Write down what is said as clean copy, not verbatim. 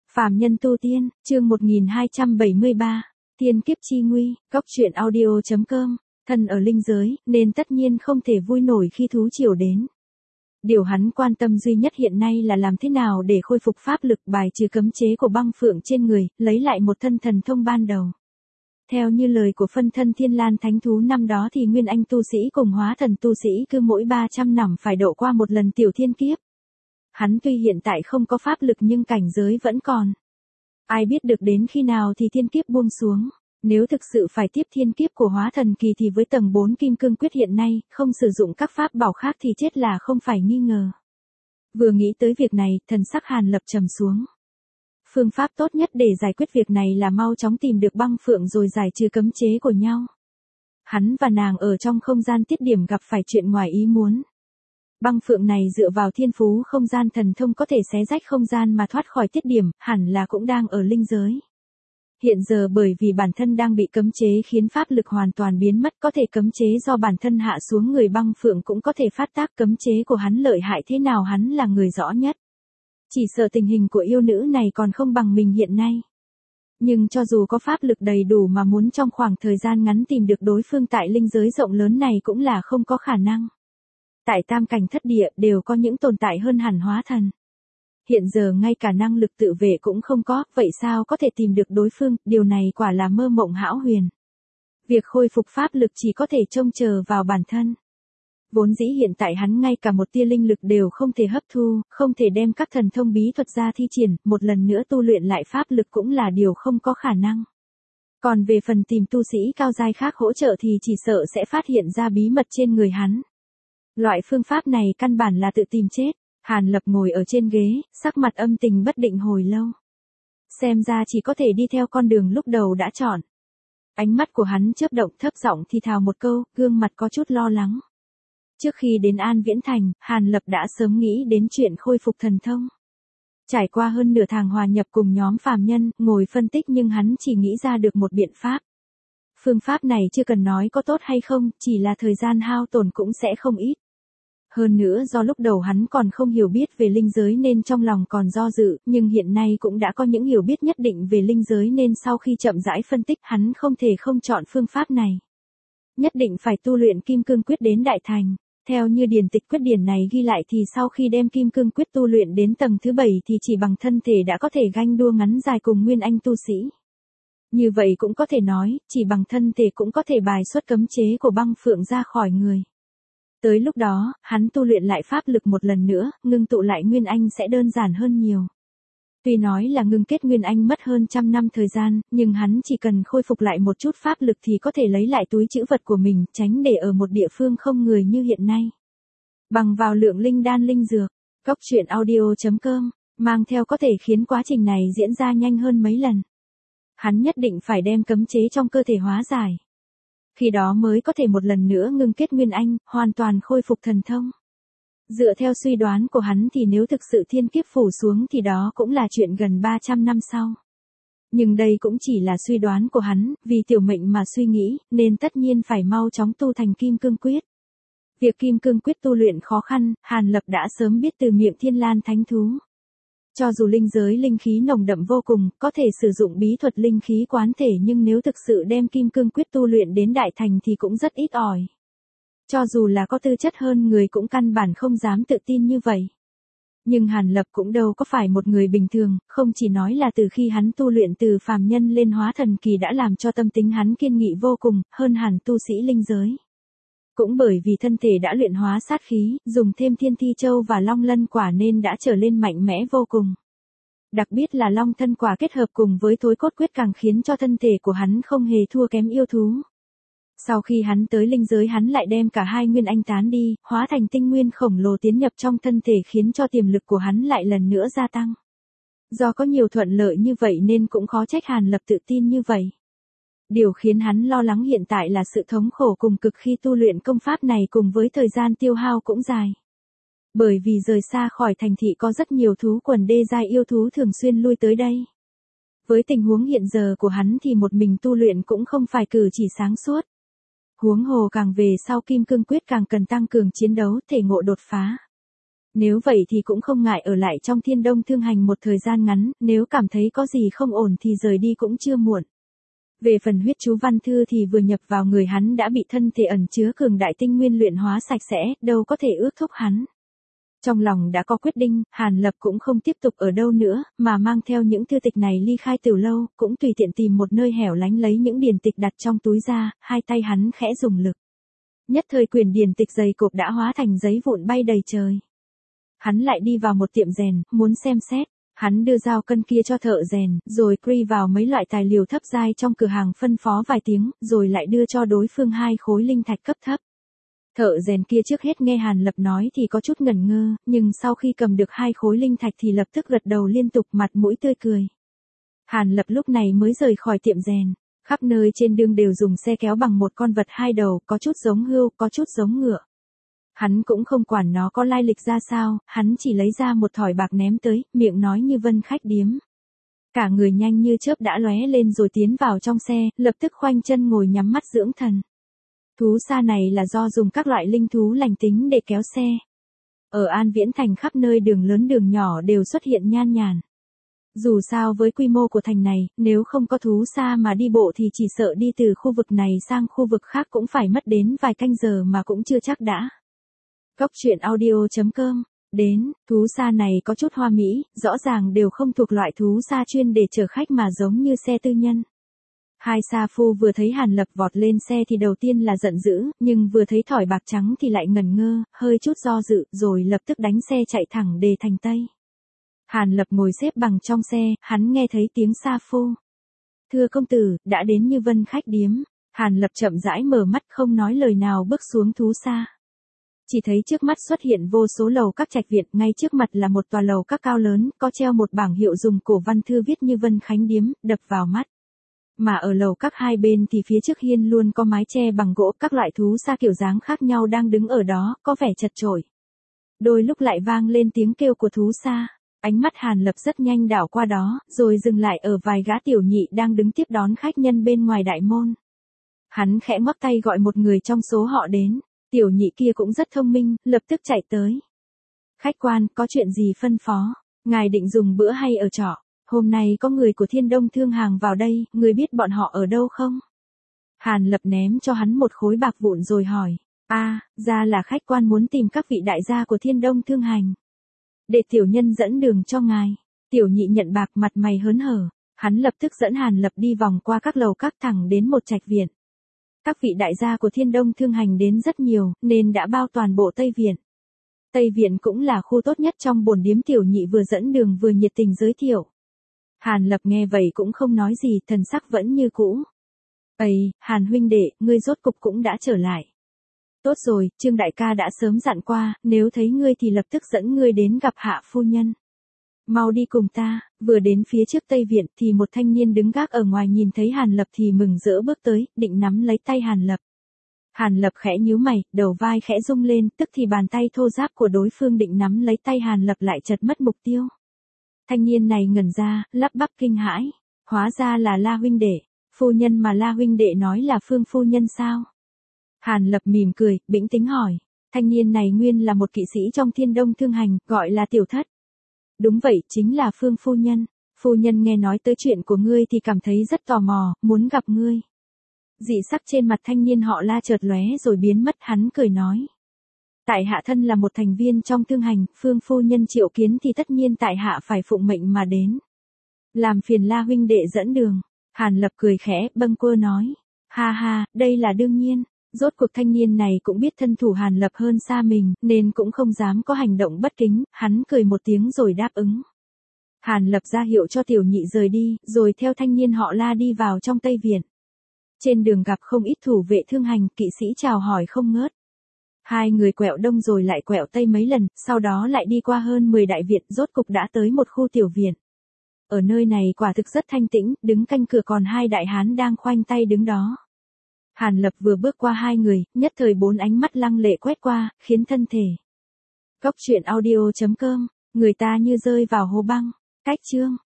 Phàm nhân tu tiên, chương 1273, tiên kiếp chi nguy, góc truyện audio.com, thân ở linh giới, nên tất nhiên không thể vui nổi khi thú triều đến. Điều hắn quan tâm duy nhất hiện nay là làm thế nào để khôi phục pháp lực bài trừ cấm chế của băng phượng trên người, lấy lại một thân thần thông ban đầu. Theo như lời của phân thân Thiên Lan Thánh Thú năm đó thì Nguyên Anh tu sĩ cùng hóa thần tu sĩ cứ mỗi 300 năm phải độ qua một lần tiểu thiên kiếp. Hắn tuy hiện tại không có pháp lực nhưng cảnh giới vẫn còn. Ai biết được đến khi nào thì thiên kiếp buông xuống. Nếu thực sự phải tiếp thiên kiếp của hóa thần kỳ thì với tầng 4 kim cương quyết hiện nay, không sử dụng các pháp bảo khác thì chết là không phải nghi ngờ. Vừa nghĩ tới việc này, thần sắc Hàn Lập trầm xuống. Phương pháp tốt nhất để giải quyết việc này là mau chóng tìm được băng phượng rồi giải trừ cấm chế của nhau. Hắn và nàng ở trong không gian tiết điểm gặp phải chuyện ngoài ý muốn. Băng phượng này dựa vào thiên phú không gian thần thông có thể xé rách không gian mà thoát khỏi tiết điểm, hẳn là cũng đang ở linh giới. Hiện giờ bởi vì bản thân đang bị cấm chế khiến pháp lực hoàn toàn biến mất, có thể cấm chế do bản thân hạ xuống người băng phượng cũng có thể phát tác, cấm chế của hắn lợi hại thế nào hắn là người rõ nhất. Chỉ sợ tình hình của yêu nữ này còn không bằng mình hiện nay. Nhưng cho dù có pháp lực đầy đủ mà muốn trong khoảng thời gian ngắn tìm được đối phương tại linh giới rộng lớn này cũng là không có khả năng. Tại tam cảnh thất địa đều có những tồn tại hơn hẳn hóa thần. Hiện giờ ngay cả năng lực tự vệ cũng không có, vậy sao có thể tìm được đối phương, điều này quả là mơ mộng hão huyền. Việc khôi phục pháp lực chỉ có thể trông chờ vào bản thân. Vốn dĩ hiện tại hắn ngay cả một tia linh lực đều không thể hấp thu, không thể đem các thần thông bí thuật ra thi triển, một lần nữa tu luyện lại pháp lực cũng là điều không có khả năng. Còn về phần tìm tu sĩ cao giai khác hỗ trợ thì chỉ sợ sẽ phát hiện ra bí mật trên người hắn. Loại phương pháp này căn bản là tự tìm chết. Hàn Lập ngồi ở trên ghế, sắc mặt âm tình bất định hồi lâu. Xem ra chỉ có thể đi theo con đường lúc đầu đã chọn. Ánh mắt của hắn chớp động, thấp giọng thì thào một câu, gương mặt có chút lo lắng. Trước khi đến An Viễn Thành, Hàn Lập đã sớm nghĩ đến chuyện khôi phục thần thông. Trải qua hơn nửa tháng hòa nhập cùng nhóm phàm nhân, ngồi phân tích nhưng hắn chỉ nghĩ ra được một biện pháp. Phương pháp này chưa cần nói có tốt hay không, chỉ là thời gian hao tổn cũng sẽ không ít. Hơn nữa do lúc đầu hắn còn không hiểu biết về linh giới nên trong lòng còn do dự, nhưng hiện nay cũng đã có những hiểu biết nhất định về linh giới nên sau khi chậm rãi phân tích hắn không thể không chọn phương pháp này. Nhất định phải tu luyện kim cương quyết đến đại thành. Theo như điển tịch quyết điển này ghi lại thì sau khi đem kim cương quyết tu luyện đến tầng thứ 7 thì chỉ bằng thân thể đã có thể ganh đua ngắn dài cùng Nguyên Anh tu sĩ. Như vậy cũng có thể nói, chỉ bằng thân thể cũng có thể bài xuất cấm chế của băng phượng ra khỏi người. Tới lúc đó, hắn tu luyện lại pháp lực một lần nữa, ngưng tụ lại Nguyên Anh sẽ đơn giản hơn nhiều. Tuy nói là ngưng kết Nguyên Anh mất hơn 100 năm thời gian, nhưng hắn chỉ cần khôi phục lại một chút pháp lực thì có thể lấy lại túi trữ vật của mình, tránh để ở một địa phương không người như hiện nay. Bằng vào lượng linh đan linh dược, góc truyện audio.com, mang theo có thể khiến quá trình này diễn ra nhanh hơn mấy lần. Hắn nhất định phải đem cấm chế trong cơ thể hóa giải. Khi đó mới có thể một lần nữa ngưng kết Nguyên Anh, hoàn toàn khôi phục thần thông. Dựa theo suy đoán của hắn thì nếu thực sự thiên kiếp phủ xuống thì đó cũng là chuyện gần 300 năm sau. Nhưng đây cũng chỉ là suy đoán của hắn, vì tiểu mệnh mà suy nghĩ, nên tất nhiên phải mau chóng tu thành kim cương quyết. Việc kim cương quyết tu luyện khó khăn, Hàn Lập đã sớm biết từ miệng Thiên Lan Thánh Thú. Cho dù linh giới linh khí nồng đậm vô cùng, có thể sử dụng bí thuật linh khí quán thể nhưng nếu thực sự đem kim cương quyết tu luyện đến đại thành thì cũng rất ít ỏi. Cho dù là có tư chất hơn người cũng căn bản không dám tự tin như vậy. Nhưng Hàn Lập cũng đâu có phải một người bình thường, không chỉ nói là từ khi hắn tu luyện từ phàm nhân lên hóa thần kỳ đã làm cho tâm tính hắn kiên nghị vô cùng, hơn hẳn tu sĩ linh giới. Cũng bởi vì thân thể đã luyện hóa sát khí, dùng thêm thiên thi châu và long lân quả nên đã trở lên mạnh mẽ vô cùng. Đặc biệt là long thân quả kết hợp cùng với thối cốt quyết càng khiến cho thân thể của hắn không hề thua kém yêu thú. Sau khi hắn tới linh giới hắn lại đem cả hai Nguyên Anh tán đi, hóa thành tinh nguyên khổng lồ tiến nhập trong thân thể khiến cho tiềm lực của hắn lại lần nữa gia tăng. Do có nhiều thuận lợi như vậy nên cũng khó trách Hàn Lập tự tin như vậy. Điều khiến hắn lo lắng hiện tại là sự thống khổ cùng cực khi tu luyện công pháp này cùng với thời gian tiêu hao cũng dài. Bởi vì rời xa khỏi thành thị có rất nhiều thú quần đê giai yêu thú thường xuyên lui tới đây. Với tình huống hiện giờ của hắn thì một mình tu luyện cũng không phải cử chỉ sáng suốt. Huống hồ càng về sau kim cương quyết càng cần tăng cường chiến đấu thể ngộ đột phá. Nếu vậy thì cũng không ngại ở lại trong Thiên Đông Thương Hành một thời gian ngắn, nếu cảm thấy có gì không ổn thì rời đi cũng chưa muộn. Về phần huyết chú văn thư thì vừa nhập vào người hắn đã bị thân thể ẩn chứa cường đại tinh nguyên luyện hóa sạch sẽ, đâu có thể ước thúc hắn. Trong lòng đã có quyết định, Hàn Lập cũng không tiếp tục ở đâu nữa, mà mang theo những thư tịch này ly khai Từ Lâu, cũng tùy tiện tìm một nơi hẻo lánh lấy những điển tịch đặt trong túi ra, hai tay hắn khẽ dùng lực. Nhất thời quyển điển tịch dày cộp đã hóa thành giấy vụn bay đầy trời. Hắn lại đi vào một tiệm rèn, muốn xem xét. Hắn đưa dao cân kia cho thợ rèn, rồi key vào mấy loại tài liệu thấp giai trong cửa hàng phân phó vài tiếng, rồi lại đưa cho đối phương 2 khối linh thạch cấp thấp. Thợ rèn kia trước hết nghe Hàn Lập nói thì có chút ngẩn ngơ, nhưng sau khi cầm được 2 khối linh thạch thì lập tức gật đầu liên tục, mặt mũi tươi cười. Hàn Lập lúc này mới rời khỏi tiệm rèn. Khắp nơi trên đường đều dùng xe kéo bằng một con vật 2 đầu, có chút giống hươu, có chút giống ngựa. Hắn cũng không quản nó có lai lịch ra sao, hắn chỉ lấy ra một thỏi bạc ném tới, miệng nói như vân khách điếm. Cả người nhanh như chớp đã lóe lên rồi tiến vào trong xe, lập tức khoanh chân ngồi nhắm mắt dưỡng thần. Thú xa này là do dùng các loại linh thú lành tính để kéo xe. Ở An Viễn Thành khắp nơi đường lớn đường nhỏ đều xuất hiện nhan nhản. Dù sao với quy mô của thành này, nếu không có thú xa mà đi bộ thì chỉ sợ đi từ khu vực này sang khu vực khác cũng phải mất đến vài canh giờ mà cũng chưa chắc đã. Góc truyện audio.com. Đến, thú xa này có chút hoa mỹ, rõ ràng đều không thuộc loại thú xa chuyên để chở khách mà giống như xe tư nhân. Hai sa phu vừa thấy Hàn Lập vọt lên xe thì đầu tiên là giận dữ, nhưng vừa thấy thỏi bạc trắng thì lại ngẩn ngơ, hơi chút do dự, rồi lập tức đánh xe chạy thẳng đề thành Tây. Hàn Lập ngồi xếp bằng trong xe, hắn nghe thấy tiếng sa phu. Thưa công tử, đã đến như vân khách điếm. Hàn Lập chậm rãi mở mắt không nói lời nào bước xuống thú xa. Chỉ thấy trước mắt xuất hiện vô số lầu các trạch viện, ngay trước mặt là một tòa lầu các cao lớn, có treo một bảng hiệu dùng cổ văn thư viết như vân khánh điếm, đập vào mắt. Mà ở lầu các hai bên thì phía trước hiên luôn có mái che bằng gỗ, các loại thú xa kiểu dáng khác nhau đang đứng ở đó, có vẻ chật chội. Đôi lúc lại vang lên tiếng kêu của thú xa. Ánh mắt Hàn Lập rất nhanh đảo qua đó, rồi dừng lại ở vài gã tiểu nhị đang đứng tiếp đón khách nhân bên ngoài đại môn. Hắn khẽ ngoắc tay gọi một người trong số họ đến. Tiểu nhị kia cũng rất thông minh, lập tức chạy tới. Khách quan, có chuyện gì phân phó? Ngài định dùng bữa hay ở trọ? Hôm nay có người của Thiên Đông Thương Hàng vào đây, người biết bọn họ ở đâu không? Hàn Lập ném cho hắn một khối bạc vụn rồi hỏi. Ra là khách quan muốn tìm các vị đại gia của Thiên Đông Thương Hành. Để tiểu nhân dẫn đường cho ngài. Tiểu nhị nhận bạc mặt mày hớn hở. Hắn lập tức dẫn Hàn Lập đi vòng qua các lầu các thẳng đến một trạch viện. Các vị đại gia của Thiên Đông Thương Hành đến rất nhiều, nên đã bao toàn bộ Tây Viện. Tây Viện cũng là khu tốt nhất trong bổn điếm, tiểu nhị vừa dẫn đường vừa nhiệt tình giới thiệu. Hàn Lập nghe vậy cũng không nói gì, thần sắc vẫn như cũ. Ây, Hàn huynh đệ, ngươi rốt cục cũng đã trở lại. Tốt rồi, Trương đại ca đã sớm dặn qua, nếu thấy ngươi thì lập tức dẫn ngươi đến gặp hạ phu nhân. Mau đi cùng ta. Vừa đến phía trước Tây Viện thì một thanh niên đứng gác ở ngoài nhìn thấy Hàn Lập thì mừng rỡ bước tới, định nắm lấy tay Hàn Lập. Hàn Lập khẽ nhíu mày, đầu vai khẽ rung lên, tức thì bàn tay thô ráp của đối phương định nắm lấy tay Hàn Lập lại chật mất mục tiêu. Thanh niên này ngẩn ra, lắp bắp kinh hãi. Hóa ra là La huynh đệ. Phu nhân mà La huynh đệ nói là Phương phu nhân sao? Hàn Lập mỉm cười, bĩnh tính hỏi. Thanh niên này nguyên là một kỵ sĩ trong Thiên Đông Thương Hành, gọi là Tiểu Thất. Đúng vậy, chính là Phương phu nhân. Phu nhân nghe nói tới chuyện của ngươi thì cảm thấy rất tò mò, muốn gặp ngươi. Dị sắc trên mặt thanh niên họ La chợt lóe rồi biến mất, hắn cười nói. Tại hạ thân là một thành viên trong Thương Hành, Phương phu nhân triệu kiến thì tất nhiên tại hạ phải phụng mệnh mà đến. Làm phiền La huynh đệ dẫn đường. Hàn Lập cười khẽ, bâng quơ nói. Ha ha, đây là đương nhiên. Rốt cuộc thanh niên này cũng biết thân thủ Hàn Lập hơn xa mình, nên cũng không dám có hành động bất kính, hắn cười một tiếng rồi đáp ứng. Hàn Lập ra hiệu cho tiểu nhị rời đi, rồi theo thanh niên họ La đi vào trong Tây Viện. Trên đường gặp không ít thủ vệ Thương Hành, kỵ sĩ chào hỏi không ngớt. Hai người quẹo đông rồi lại quẹo tây mấy lần, sau đó lại đi qua hơn 10 đại viện, rốt cục đã tới một khu tiểu viện. Ở nơi này quả thực rất thanh tĩnh, đứng canh cửa còn 2 đại hán đang khoanh tay đứng đó. Hàn Lập vừa bước qua 2 người, nhất thời 4 ánh mắt lăng lệ quét qua, khiến thân thể. Góc truyện audio.com, người ta như rơi vào hố băng. Cách chương.